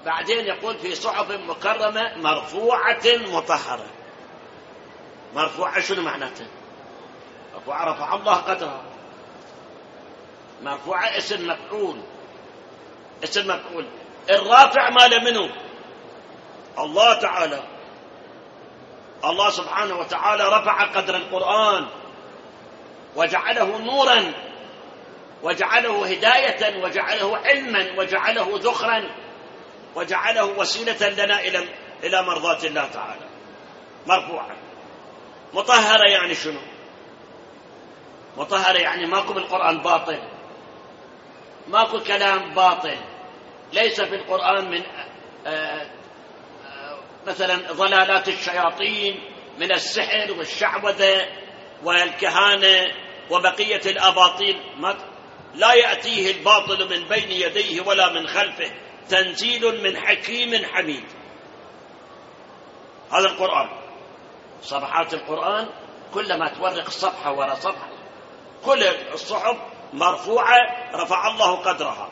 بعدين يقول في صحف مكرمة مرفوعة مطهرة. مرفوعة شنو معناته؟ مرفوعة رفع الله قدرها. مرفوعة اسم مفعول، اسم مفعول. الرافع مال منه الله تعالى. الله سبحانه وتعالى رفع قدر القرآن وجعله نورا وجعله هداية وجعله علما وجعله ذخرا وجعله وسيلة لنا إلى مرضاة الله تعالى. مرفوعة. مطهرة يعني شنو؟ مطهرة يعني ماكو بالقرآن باطل، ماكو كلام باطل، ليس في القرآن من مثلا ضلالات الشياطين من السحر والشعوذة والكهانة وبقية الأباطيل. لا يأتيه الباطل من بين يديه ولا من خلفه تنزيل من حكيم حميد. هذا القرآن. صفحات القرآن كلما تورق صفحة وراء صفحة، كل الصحف مرفوعة رفع الله قدرها.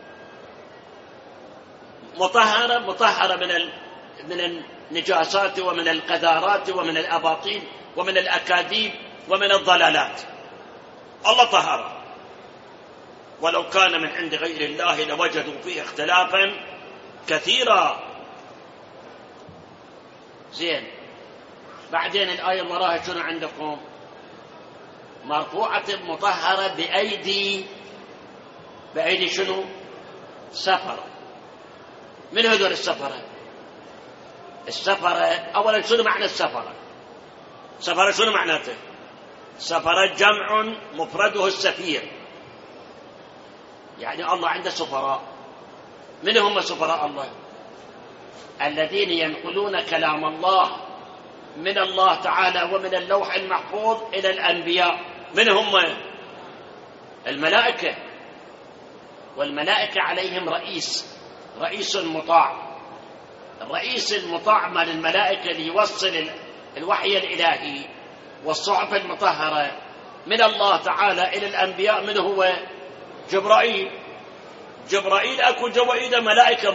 مطهرة، مطهرة من النجاسات ومن القذارات ومن الأباطيل ومن الأكاذيب ومن الضلالات. الله طهرها. ولو كان من عند غير الله لوجدوا فيه اختلافا كثيرا. زين. بعدين الآية وراها شنو عندكم؟ مرفوعة مطهرة بأيدي شنو؟ سفرة. من هذول السفرة؟ السفرة أولا شنو معنى السفرة؟ سفرة شنو معناته؟ سفرة جمع مفرده السفير، يعني الله عنده سفراء. من هم سفراء الله؟ الذين ينقلون كلام الله من الله تعالى ومن اللوح المحفوظ إلى الأنبياء. من هم؟ الملائكة. والملائكة عليهم رئيس مطاع. الرئيس المطاع مال الملائكة ليوصل الوحي الإلهي والصحف المطهرة من الله تعالى إلى الأنبياء. من هو؟ جبرائيل. جبرائيل أكو جبرائيل ملائكة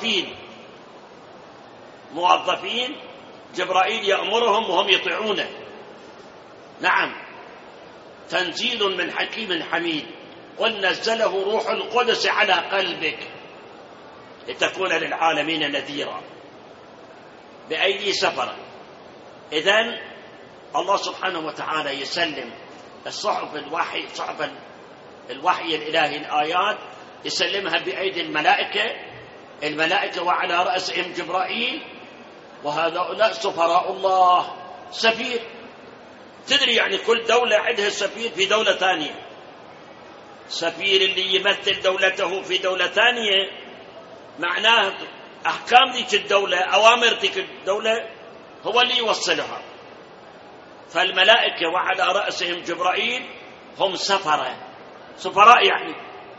موظفين. جبرائيل يأمرهم وهم يطيعونه. نعم. تنزيل من حكيم حميد. قل نزله روح القدس على قلبك لتكون للعالمين نذيرا. بأيدي سفرة. إذن الله سبحانه وتعالى يسلم الصحف الوحي الإلهي الآيات يسلمها بأيدي الملائكة وعلى رأسهم جبرائيل. وهؤلاء سفراء الله. سفير، تدري يعني كل دولة عندها سفير في دولة ثانية. سفير اللي يمثل دولته في دولة ثانية معناه أحكام ذيك الدولة، أوامر ذيك الدولة هو اللي يوصلها. فالملائكة وعلى رأسهم جبرائيل هم سفراء يعني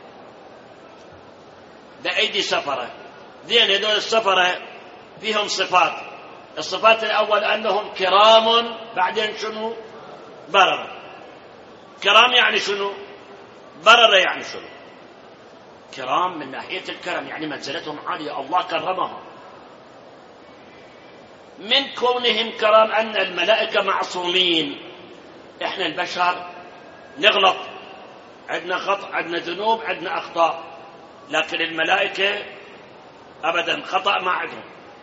بأيدي سفرة. ذين هذول السفرة فيهم صفات. الصفات الأول أنهم كرام. بعدين شنو؟ بررة. كرام يعني شنو؟ بررة يعني شنو؟ كرام من ناحية الكرم يعني منزلتهم عالية، الله كرمهم. من كونهم كرام أن الملائكة معصومين. إحنا البشر نغلط، عندنا خطأ، عندنا ذنوب، عندنا أخطاء، لكن الملائكة أبدا خطأ ما عندهم.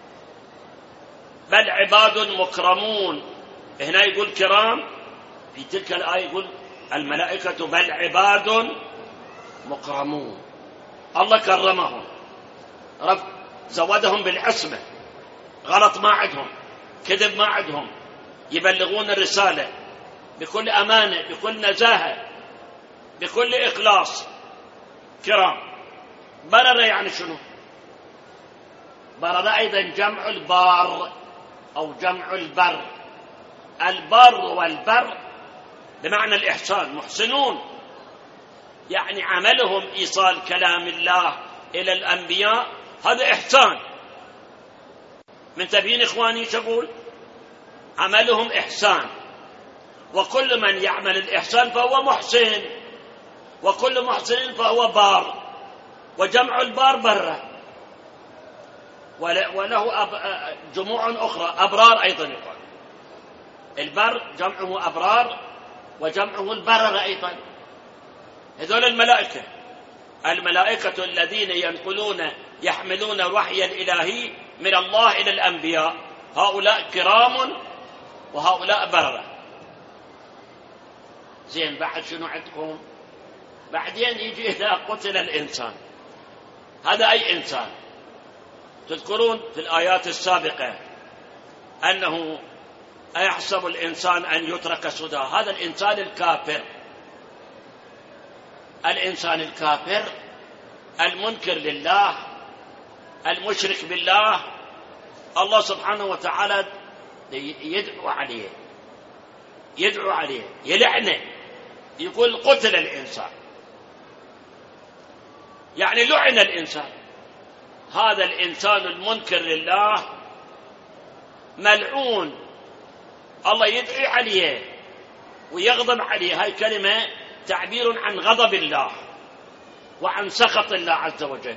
بل عباد مكرمون. هنا يقول كرام، في تلك الآية يقول الملائكة بل عباد مكرمون. الله كرمهم، رب زودهم بالعصمة، غلط ما عندهم، كذب ما عندهم، يبلغون الرسالة بكل أمانة، بكل نزاهة، بكل إخلاص. كرام. بررة يعني شنو؟ بررة أيضا جمع البار أو جمع البر. البر والبر بمعنى الإحسان. محسنون يعني عملهم إيصال كلام الله إلى الأنبياء، هذا إحسان. من تبين إخواني شغول عملهم إحسان. وكل من يعمل الإحسان فهو محسن، وكل محسن فهو بار. وجمع البار برة. وله جموع أخرى أبرار أيضا يقال. البر جمعه أبرار وجمعه البرر أيضا. هذول الملائكة الذين يحملون الوحي الإلهي من الله إلى الأنبياء، هؤلاء كرام وهؤلاء بررة. زين، بعد شنو عندكم؟ بعدين يجي إذا قتل الإنسان، هذا أي إنسان؟ تذكرون في الآيات السابقة أنه أيحسب الإنسان أن يترك سدى؟ هذا الإنسان الكافر، الإنسان الكافر المنكر لله المشرك بالله، الله سبحانه وتعالى يدعو عليه يلعنه، يقول قتل الإنسان، يعني لعن الإنسان. هذا الإنسان المنكر لله ملعون، الله يدعي عليه ويغضب عليه. هاي كلمة تعبير عن غضب الله وعن سخط الله عز وجل.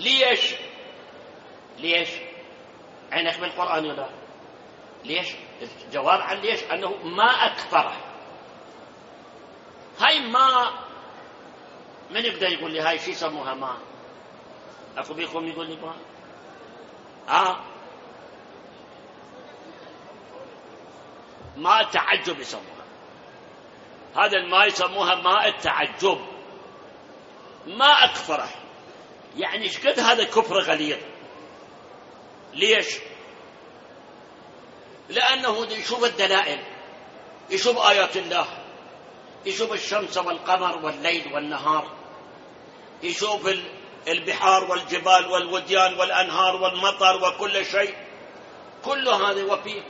ليش عينك بالقرآن ولا ليش؟ الجواب عن ليش أنه ما أكثره. هاي ما من يقدر يقول لي هاي شي يسموها ما؟ أكو بيكم يقول لي ما التعجب يسموها، هذا الماء يسموها ماء التعجب، ما أكثره. يعني ايش قد هذا كفر غليظ. ليش؟ لأنه يشوف الدلائل، يشوف آيات الله، يشوف الشمس والقمر والليل والنهار، يشوف البحار والجبال والوديان والأنهار والمطر وكل شيء، كل هذا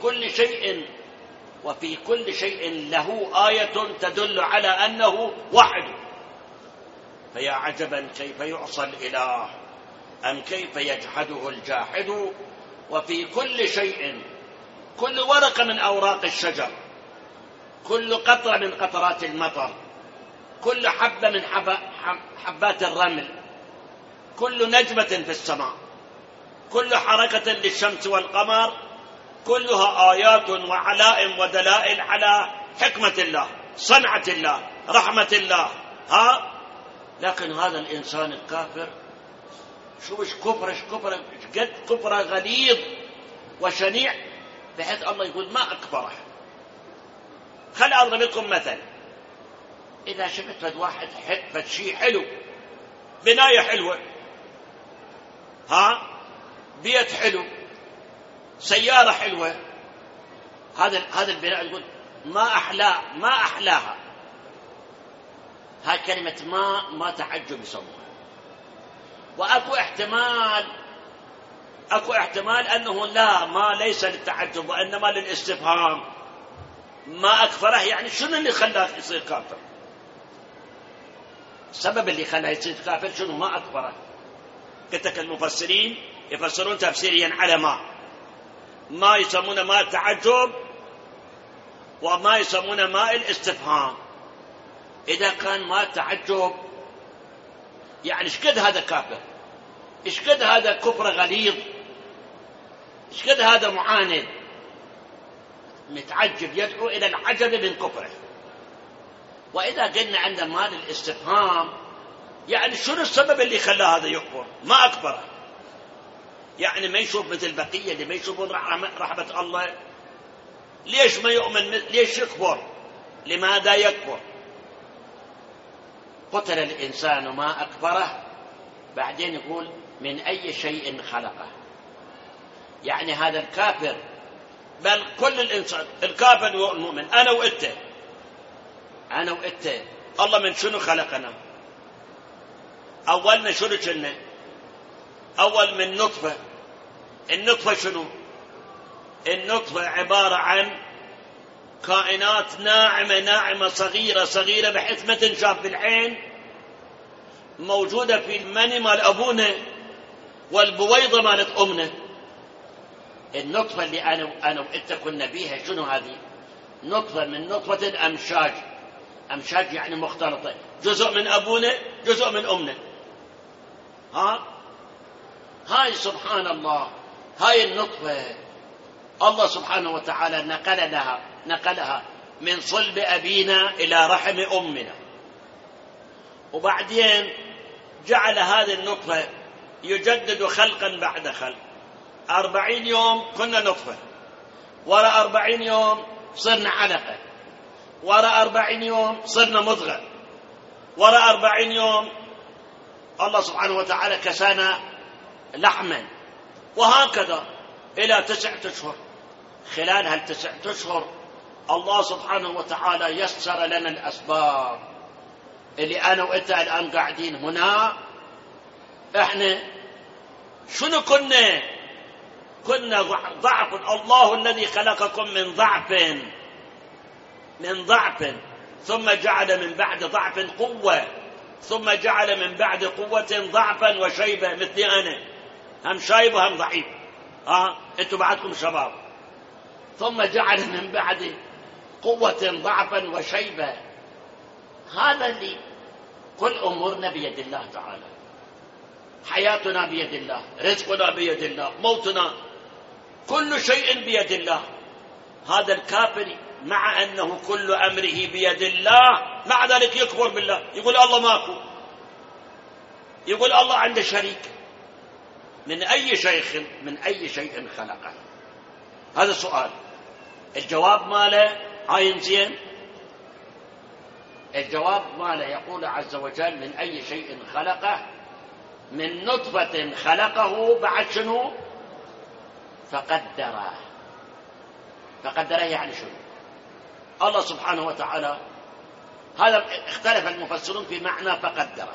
وفي كل شيء له آية تدل على أنه واحد. فيا عجبا كيف يعصى الإله أم كيف يجحده الجاحد. وفي كل شيء، كل ورقة من أوراق الشجر، كل قطرة من قطرات المطر، كل حبة من حبات الرمل، كل نجمة في السماء، كل حركة للشمس والقمر، كلها آيات وعلائم ودلائل على حكمة الله، صنعة الله، رحمة الله. لكن هذا الإنسان الكافر شو كفر قد كفر غليظ وشنيع، بحيث الله يقول ما أكبره. خل أضرب لكم مثل. إذا شفت واحد شيء حلو، بناية حلوة، بيت حلو، سيارة حلوة، هذا البناء يقول ما أحلاها. هاي كلمة ما تعجب يسموها. وأكو احتمال أنه لا، ما ليس للتعجب وإنما للاستفهام. ما أكفره يعني شنو اللي خلاه يصير كافر؟ السبب اللي خلاه يصير كافر شنو؟ ما أكفره. قلت لك المفسرين يفسرون تفسيريا على ما يسمونه ماء التعجب وما يسمونه ماء الاستفهام. إذا كان ماء التعجب يعني ايش قد هذا كافر، ايش قد هذا كفر غليظ، ايش قد هذا معاند، متعجب، يدعو إلى العجب من كفره. وإذا قلنا عند ماء الاستفهام يعني شنو السبب اللي خلاه هذا يكفر؟ ما أكبره. يعني ما يشوف مثل البقية اللي ما يشوفون رحمة الله. ليش ما يؤمن؟ ليش يكفر؟ لماذا يكفر؟ قتل الإنسان ما أكبره. بعدين يقول من أي شيء خلقه. يعني هذا الكافر، بل كل الإنسان، الكافر والمؤمن، أنا وإنت، الله من شنو خلقنا؟ أولنا شنو كنا؟ أول من نطفة. النطفة شنو؟ النطفة عبارة عن كائنات ناعمة صغيرة بحيث ما تنشاف بالعين، موجودة في المني مال أبونا والبويضة مالت أمنا. النطفة اللي أنا وإنت كنا بيها شنو هذه؟ نطفة من نطفة الأمشاج. أمشاج يعني مختلطة، جزء من أبونا جزء من أمنا. هاي سبحان الله هاي النطفة الله سبحانه وتعالى نقلها من صلب أبينا إلى رحم أمنا، وبعدين جعل هذه النطفة يجدد خلقا بعد خلق. 40 يوم كنا نطفة، وراء 40 يوم صرنا علقة، وراء 40 يوم صرنا مضغة، وراء 40 يوم الله سبحانه وتعالى كسانا لحما، وهكذا إلى 9 أشهر. خلال هال9 أشهر الله سبحانه وتعالى يسر لنا الأسباب اللي أنا وإنت الآن قاعدين هنا. إحنا شنو كنا ضعف. الله الذي خلقكم من ضعف ثم جعل من بعد ضعف قوة، ثم جعل من بعد قوة ضعفا وشيبة. مثلي أنا هم شايب وهم ضعيف، أنتم بعدكم شباب. ثم جعل من بعد قوة ضعفا وشيبة. هذا اللي كل أمورنا بيد الله تعالى، حياتنا بيد الله، رزقنا بيد الله، موتنا، كل شيء بيد الله. هذا الكافر مع أنه كل أمره بيد الله مع ذلك يكفر بالله، يقول الله ماكو، يقول الله عنده شريك. من أي شيء خلقه؟ هذا السؤال. الجواب ماله عاين زين، الجواب ماله يقول عز وجل من أي شيء خلقه، من نطفة خلقه، بعد شنو؟ فقدره. فقدره يعني شنو؟ الله سبحانه وتعالى، هذا اختلف المفسرون في معنى فقدره.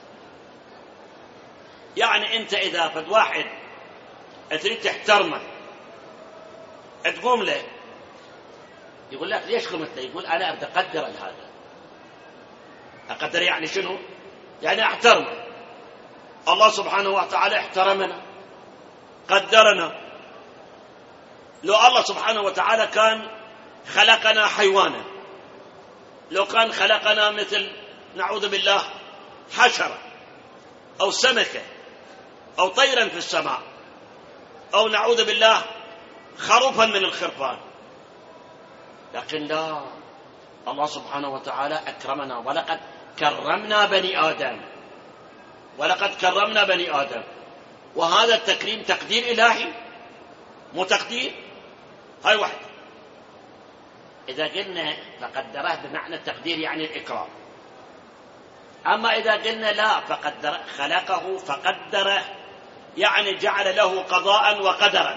يعني أنت إذا فد واحد تريد تحترمه تقوم له، يقول لك ليش قمت له؟ يقول أنا أبدأ أقدر هذا. أقدر يعني شنو؟ يعني أحترمه. الله سبحانه وتعالى احترمنا، قدرنا. لو الله سبحانه وتعالى كان خلقنا حيوانا، لو كان خلقنا مثل نعوذ بالله حشرة أو سمكة أو طيرا في السماء، أو نعوذ بالله خروفا من الخرفان، لكن لا، الله سبحانه وتعالى أكرمنا. ولقد كرمنا بني آدم، ولقد كرمنا بني آدم. وهذا التكريم تقدير إلهي، مو تقدير. هاي واحد. إذا قلنا فقدره بمعنى التقدير يعني الإكرام. أما إذا قلنا لا، فقدر خلقه فقدره يعني جعل له قضاء وقدرا.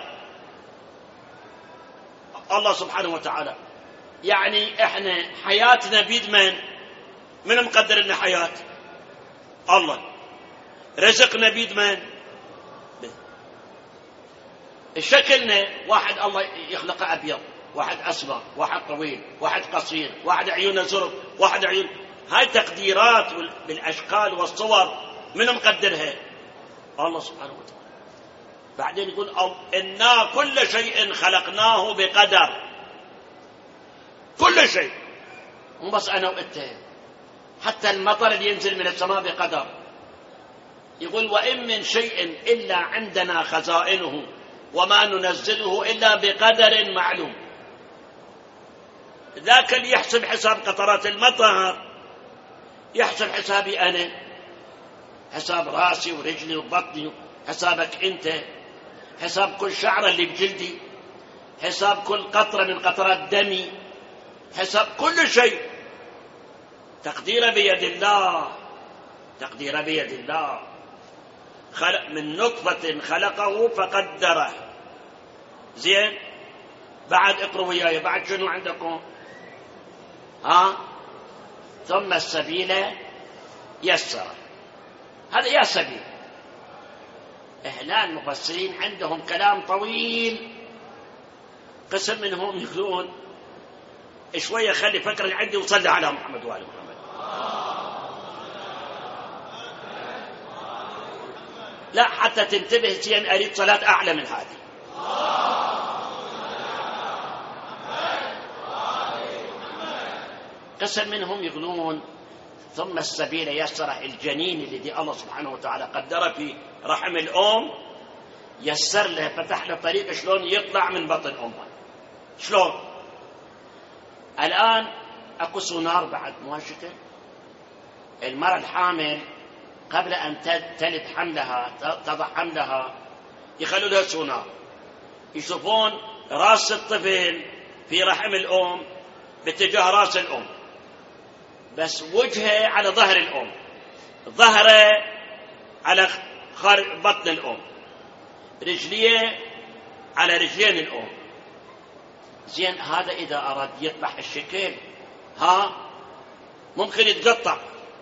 الله سبحانه وتعالى يعني إحنا حياتنا بيد من مقدر لنا حياة؟ الله. رزقنا بيد شكلنا واحد الله يخلق أبيض، واحد أسمر، واحد طويل، واحد قصير، واحد عيونه زرق، واحد عيون. هاي تقديرات بالأشكال والصور، من مقدرها؟ الله سبحانه وتعالى. بعدين يقول إنا كل شيء خلقناه بقدر. كل شيء، مو بس أنا وأنت، حتى المطر اللي ينزل من السماء بقدر. يقول وإن من شيء إلا عندنا خزائنه وما ننزله إلا بقدر معلوم. ذاك اللي يحسب حساب قطرات المطر يحسب حسابي أنا، حساب راسي ورجلي وبطني، حسابك أنت، حساب كل شعرة اللي بجلدي، حساب كل قطرة من قطرات دمي، حساب كل شيء. تقدير بيد الله، تقدير بيد الله. خلق من نطفة خلقه فقدره. زين، بعد اقروا وياي، بعد شنو عندكم؟ ثم السبيل يسر. هذا يا سبيل. هنا المفسرين عندهم كلام طويل، قسم منهم يقولون شوية خلي فكرة عندي وصلي على محمد وآل محمد. لا، حتى تنتبه زين، أريد صلاة أعلى من هذه. قسم منهم يقولون ثم السبيل يسر. الجنين الذي الله سبحانه وتعالى قدر في رحم الأم يسر له، فتح له طريق شلون يطلع من بطن أمه. شلون؟ الآن أكو سونار بعد مو هالشكل. المرأة الحامل قبل أن تلد حملها، تضع حملها، يخلوا لها سونار، يشوفون رأس الطفل في رحم الأم باتجاه رأس الأم، بس وجهه على ظهر الأم، ظهره على بطن الأم، رجليه على رجلين الأم. زين، هذا إذا أراد يطلع الشكل ممكن يتقطع.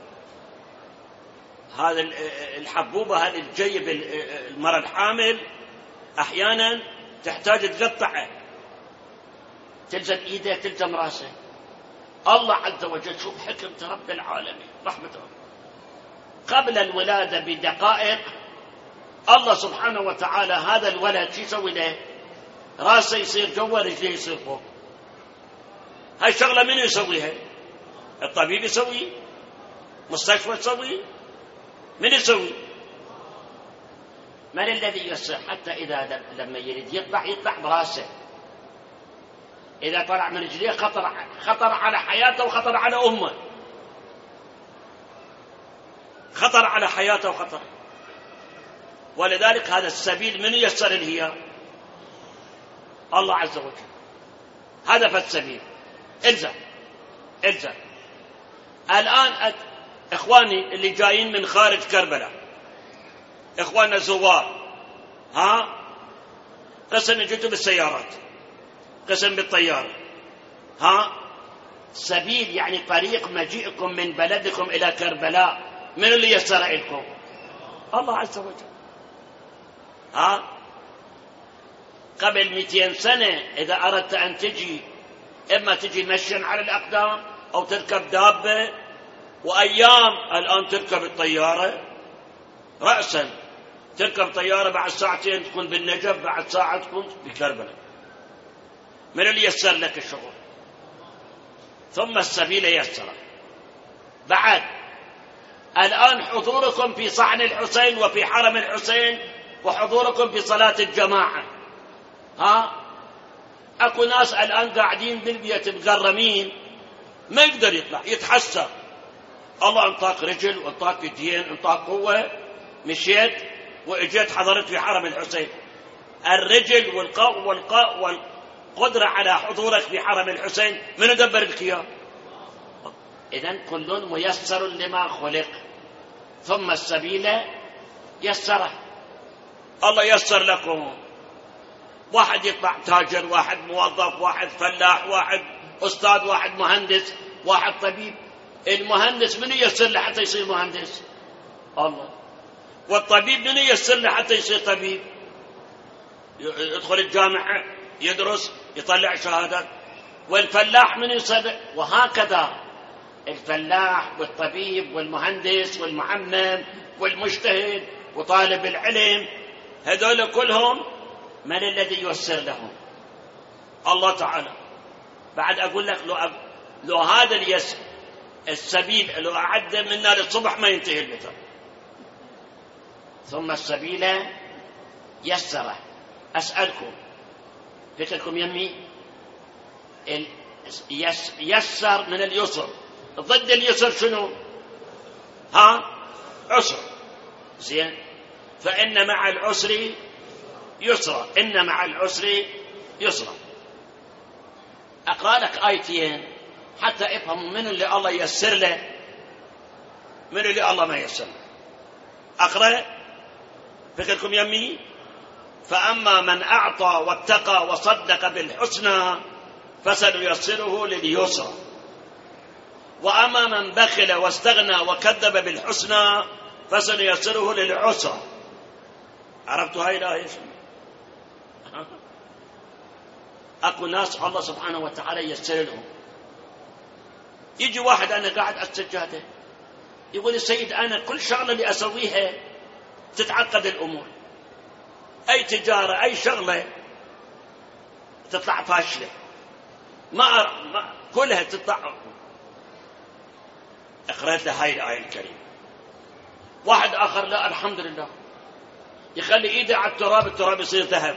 هذا الحبوبة هذه الجيب المرأة الحامل أحيانا تحتاج تقطعه، تلزم إيده تلزم راسه. الله عز وجل، شوف حكمة رب العالمين، رحمة رب، قبل الولادة بدقائق الله سبحانه وتعالى هذا الولد شو يسوي له؟ راسه يصير جوا، رجليه يصير فوق. هاي الشغلة من يسويها؟ الطبيب يسوي؟ مستشفى تسوي؟ من يسوي؟ من الذي يسر حتى إذا لما يريد يطلع براسه؟ إذا طلع من رجليه خطر على حياته وخطر على أمه، خطر على حياته وخطر. ولذلك هذا السبيل من يسر هي؟ الله عز وجل. هدف السبيل الزم. الآن إخواني اللي جايين من خارج كربلاء، إخواننا الزوار، قسم يجوا بالسيارات، قسم بالطيارة، سبيل يعني طريق مجيئكم من بلدكم إلى كربلاء، من اللي يسر لكم؟ الله عز وجل. قبل 200 سنة إذا أردت أن تجي، إما تجي مشيا على الأقدام أو تركب دابة، وأيام الآن تركب الطيارة رأسا، تركب طيارة بعد ساعتين تكون بالنجف، بعد ساعة تكون بكربلاء. من اللي يسر لك الشغل؟ ثم السبيل يسر. بعد الآن حضوركم في صحن الحسين وفي حرم الحسين، وحضوركم في صلاة الجماعة، أكو ناس الآن قاعدين بالبيت مقرمين، ما يقدر يطلع، يتحسر. الله انطاك رجل وانطاك يدين، انطاك قوة، مشيت واجيت حضرت في حرم الحسين. الرجل والقدرة على حضورك في حرم الحسين من يدبر لك اياه؟ إذن كل ميسر لما خلق. ثم السبيل يسره. الله يسر لكم. واحد يطلع تاجر، واحد موظف، واحد فلاح، واحد أستاذ، واحد مهندس، واحد طبيب. المهندس من يسر له حتى يصير مهندس؟ الله. والطبيب من يسر له حتى يصير طبيب؟ يدخل الجامعة يدرس يطلع شهادات. والفلاح من يصدق؟ وهكذا الفلاح والطبيب والمهندس والمعمم والمجتهد وطالب العلم، هذول كلهم من الذي ييسر لهم؟ الله تعالى. بعد أقول لك لو هذا السبيل لو أعد منا للصبح ما ينتهي البتر. ثم السبيل يسره. أسألكم فكركم يمي، يسر من اليسر، ضد اليسر شنو؟ عسر. زين، فإن مع العسر يسرا، إن مع العسر يسرا. أقرأ لك آيتين حتى افهم من اللي الله يسر له، من اللي الله ما يسر له. أقرأ فكركم يمي. فأما من أعطى واتقى وصدق بالحسنى فسنيسره لليسرى، وأما من بخل واستغنى وكذب بالحسنى فسنيسره للعسرى. عرفتوا هاي الآية؟ أكو ناس الله سبحانه وتعالى يسر لهم. يجي واحد أنا قاعد على السجادة يقول السيد أنا كل شغلة اللي أسويها تتعقد الأمور، أي تجارة أي شغلة تطلع فاشلة، ما كلها تطلع. أقرأت له هاي الآية الكريمة. واحد آخر لا الحمد لله يخلي إيده على التراب، التراب يصير ذهب.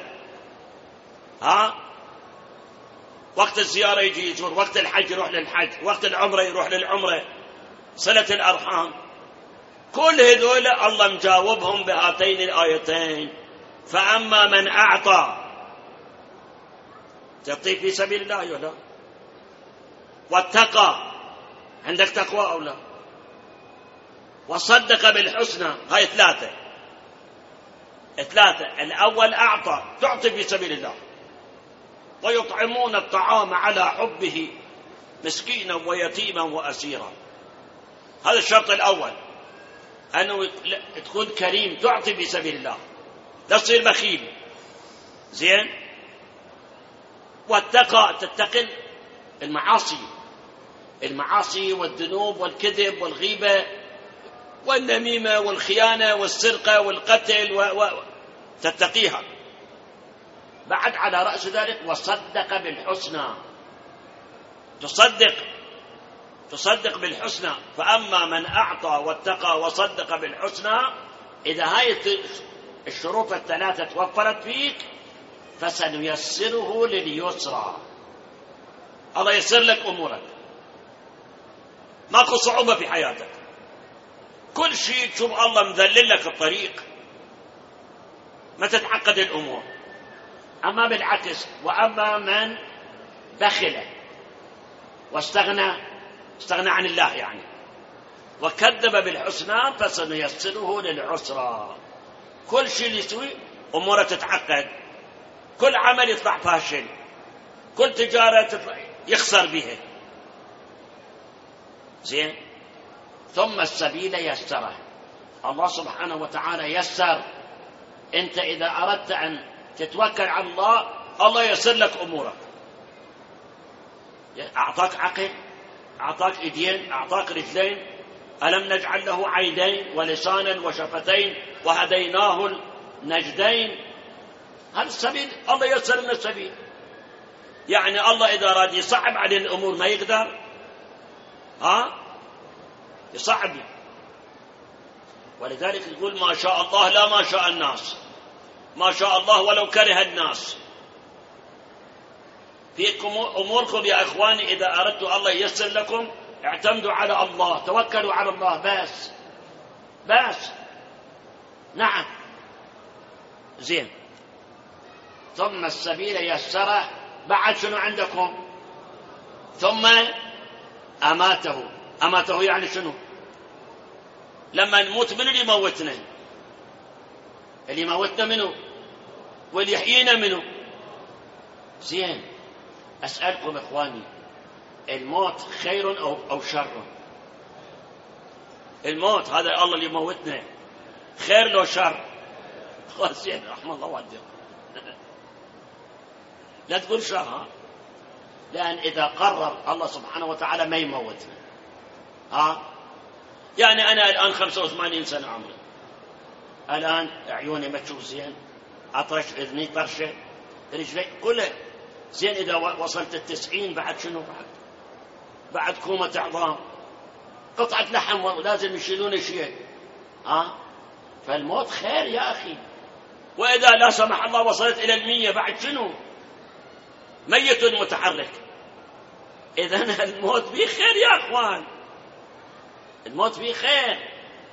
وقت الزيارة يجي يزور، وقت الحج يروح للحج، وقت العمرة يروح للعمرة، صلة الأرحام، كل هذول الله مجاوبهم بهاتين الآيتين. فأما من أعطى، تعطي في سبيل الله أو لا؟ واتقى، عندك تقوى أو لا؟ وصدق بالحسنى، هاي ثلاثة. الأول أعطى، تعطي في سبيل الله. ويطعمون الطعام على حبه مسكينا ويتيما وأسيرا، هذا الشرط الأول، أنه تكون كريم، تعطي في سبيل الله، لا تصير بخيل. زين. واتقى، تتقل المعاصي والذنوب والكذب والغيبة والنميمة والخيانة والسرقة والقتل تتقيها. بعد على رأس ذلك وصدق بالحسنى، تصدق بالحسنى. فأما من أعطى واتقى وصدق بالحسنى، إذا هاي الشروط الثلاثة توفرت فيك فسنيسره لليسرى. الله يسر لك أمورك، ماكو صعوبة في حياتك، كل شيء تشوف الله مذلل لك الطريق، ما تتعقد الأمور. أما بالعكس، وأما من بخل واستغنى عن الله يعني، وكذب بالحسنى فسنيسره للعسرى. كل شيء اللي يسوي أموره تتعقد، كل عمل يطلع فاشل، كل تجارة يخسر بها. زين. ثم السبيل يسره، الله سبحانه وتعالى يسر. أنت إذا أردت أن تتوكل على الله، الله يسر لك أمورك. أعطاك عقل، أعطاك إيدين، أعطاك رجلين، ألم نجعل له عينين ولسانا وشفتين وهديناه النجدين. هذا السبيل، الله يسر لنا السبيل. يعني الله إذا أراد يصعب علينا الأمور ما يقدر، يصعب. ولذلك يقول ما شاء الله لا ما شاء الناس، ما شاء الله ولو كره الناس. في أموركم يا إخواني إذا أردتوا الله ييسر لكم، اعتمدوا على الله، توكلوا على الله بس. نعم. زين. ثم السبيل يسره، بعد شنو عندكم؟ ثم أماته يعني شنو؟ لما نموت من اللي يموتنا؟ اللي يموتنا منه، واللي يحيينا منه. زين. أسألكم إخواني، الموت خير أو شر؟ الموت هذا الله اللي يموتنا، خير لو شر؟ زين، رحمه الله والديك. لا تقول شر، لأن إذا قرر الله سبحانه وتعالى ما يموتنا. يعني أنا الآن 85 سنة عمري، الآن عيوني ما تشوف زين، أطرش إذني طرشة، رجلي كله زين. إذا وصلت 90 بعد شنو؟ بعد كومة عظام، قطعة لحم ولازم يشيلون شيء. فالموت خير يا أخي. وإذا لا سمح الله وصلت إلى 100 بعد شنو؟ ميت متحرك. إذن الموت فيه خير يا أخوان، الموت فيه خير.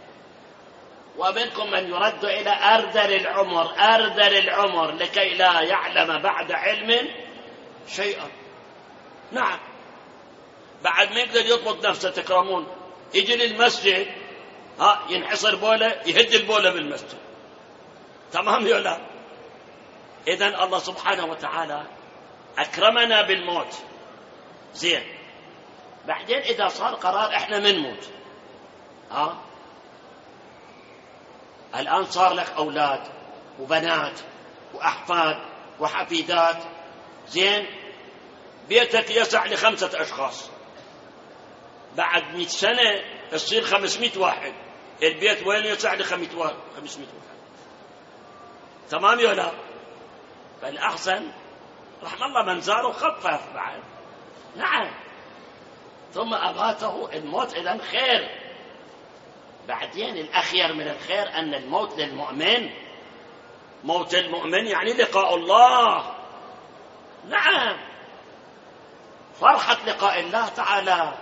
ومنكم من يرد إلى أرذل العمر لكي لا يعلم بعد علم شيئا. نعم. بعد ما يقدر يضبط نفسه، تكرمون، يجي للمسجد ينحصر بوله، يهد البوله بالمسجد. تمام يا لا؟ إذن الله سبحانه وتعالى أكرمنا بالموت. زين. بعدين إذا صار قرار إحنا منموت، الآن صار لك أولاد وبنات وأحفاد وحفيدات. زين. بيتك يسع ل5 أشخاص، بعد 100 سنة يصير 500 واحد، البيت وين يسع ل500 واحد. تمام يا لا؟ فالأحسن رحم الله من زاره وخفف بعد. نعم. ثم أماته، الموت إذن خير. بعدين الأخير من الخير أن الموت للمؤمن موت المؤمن يعني لقاء الله. نعم، فرحة لقاء الله تعالى.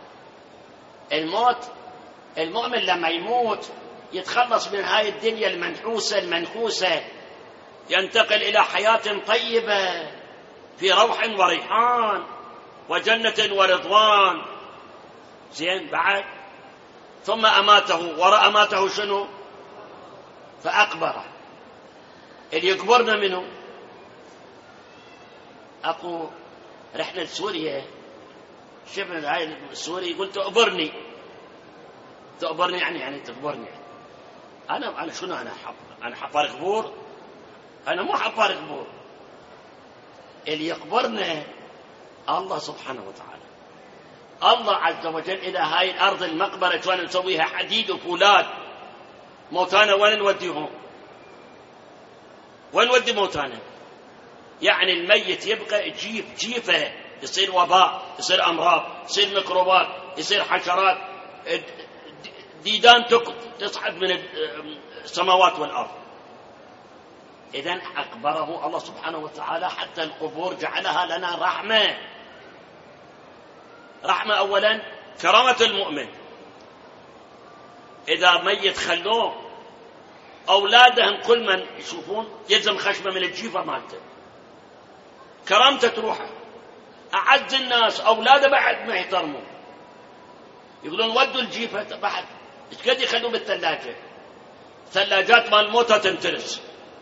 المؤمن لما يموت يتخلص من هاي الدنيا المنحوسة المنكوسة، ينتقل إلى حياة طيبة في روح وريحان وجنة ورضوان. زين، بعد ثم أماته، وراء أماته شنو؟ فأقبره. اللي يقبرنا منه، أكو رحنا لسوريا، شفنا هاي السوري يقول تقبرني يعني تقبرني. أنا شنو؟ أنا حفار قبور؟ أنا مو حفار قبور. اللي يقبرنا الله سبحانه وتعالى. الله عز وجل إلى هاي الأرض المقبرة شلون نسويها حديد وفولاد. موتانا وين نوديهم؟ وين نودي موتانا؟ يعني الميت يبقى جيفة، يصير وباء، يصير أمراض، يصير ميكروبات، يصير حشرات، ديدان تصعد من السماوات والأرض. إذن أقبره الله سبحانه وتعالى. حتى القبور جعلها لنا رحمة. أولا كرامة المؤمن، إذا ميت خلوه أولادهم كل من يشوفون يلزم خشمة من الجيفة مالته، كرامته تروحه. أعز الناس أولاده بعد ما يحترموا، يقولون ودوا الجيفة بعد إيش قد يخلوه بالثلاجة، ثلاجات مال الموتى تنترس.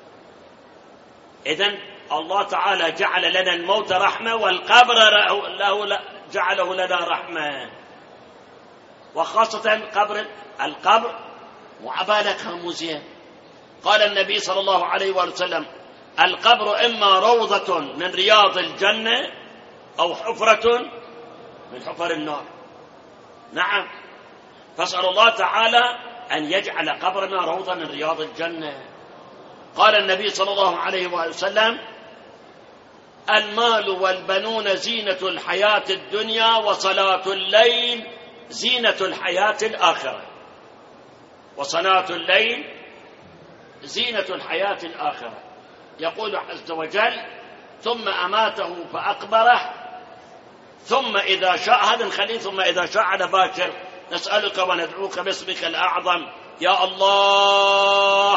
إذن الله تعالى جعل لنا الموت رحمة، والقبر جعله لنا رحمة. وخاصة القبر وعبالك مو زين. قال النبي صلى الله عليه وسلم: القبر إما روضة من رياض الجنة أو حفرة من حفر النار. نعم، فاسأل الله تعالى أن يجعل قبرنا روضة من رياض الجنة. قال النبي صلى الله عليه وسلم: المال والبنون زينة الحياة الدنيا، وصلاة الليل زينة الحياة الآخرة. وصلاة الليل زينة الحياة الآخرة. يقول عز وجل: ثم أماته فأقبره ثم إذا شاء، هذا نخليه ثم إذا شاء على باكر. نسألك وندعوك باسمك الأعظم يا الله،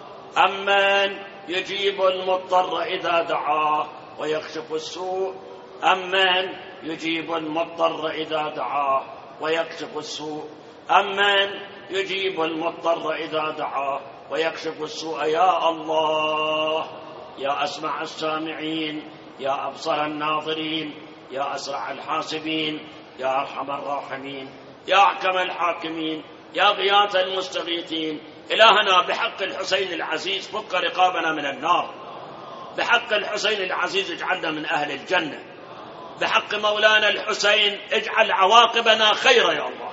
أمن يجيب المضطر إذا دعاه ويكشف السوء، أمن يجيب المضطر إذا دعاه ويكشف السوء، أمن يجيب المضطر إذا دعاه ويكشف السوء. يا الله، يا أسمع السامعين، يا أبصر الناظرين، يا أسرع الحاسبين، يا أرحم الراحمين، يا أحكم الحاكمين، يا غياث المستغيثين. إلهنا بحق الحسين العزيز فك رقابنا من النار، بحق الحسين العزيز اجعلنا من أهل الجنة، بحق مولانا الحسين اجعل عواقبنا خيرا يا الله.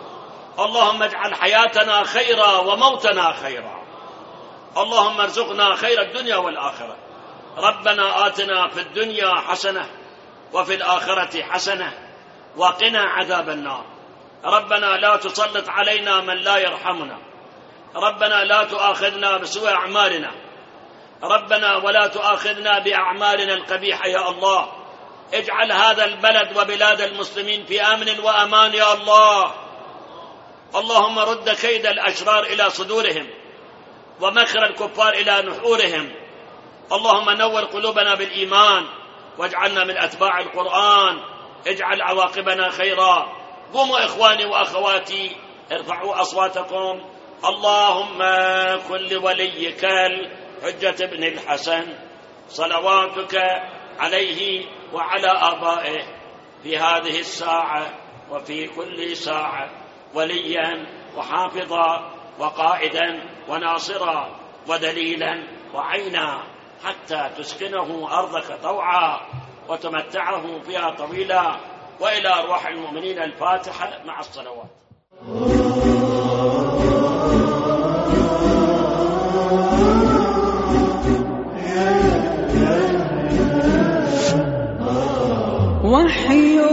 اللهم اجعل حياتنا خيرا وموتنا خيرا. اللهم ارزقنا خير الدنيا والآخرة. ربنا آتنا في الدنيا حسنة وفي الآخرة حسنة وقنا عذاب النار. ربنا لا تسلط علينا من لا يرحمنا. ربنا لا تؤاخذنا بسوء أعمالنا. ربنا ولا تؤاخذنا بأعمالنا القبيحة يا الله. اجعل هذا البلد وبلاد المسلمين في أمن وأمان يا الله. اللهم رد كيد الأشرار إلى صدورهم ومكر الكفار إلى نحورهم. اللهم نور قلوبنا بالإيمان واجعلنا من أتباع القرآن. اجعل عواقبنا خيرا. قوموا إخواني وأخواتي، ارفعوا أصواتكم. اللهم كن لوليك الحجة بن الحسن صلواتك عليه وعلى آبائه في هذه الساعة وفي كل ساعة وليا وحافظا وقائدا وناصرا ودليلا وعينا، حتى تسكنه أرضك طوعا وتمتعه فيها طويلا. وإلى أرواح المؤمنين الفاتحة مع الصلوات. وحي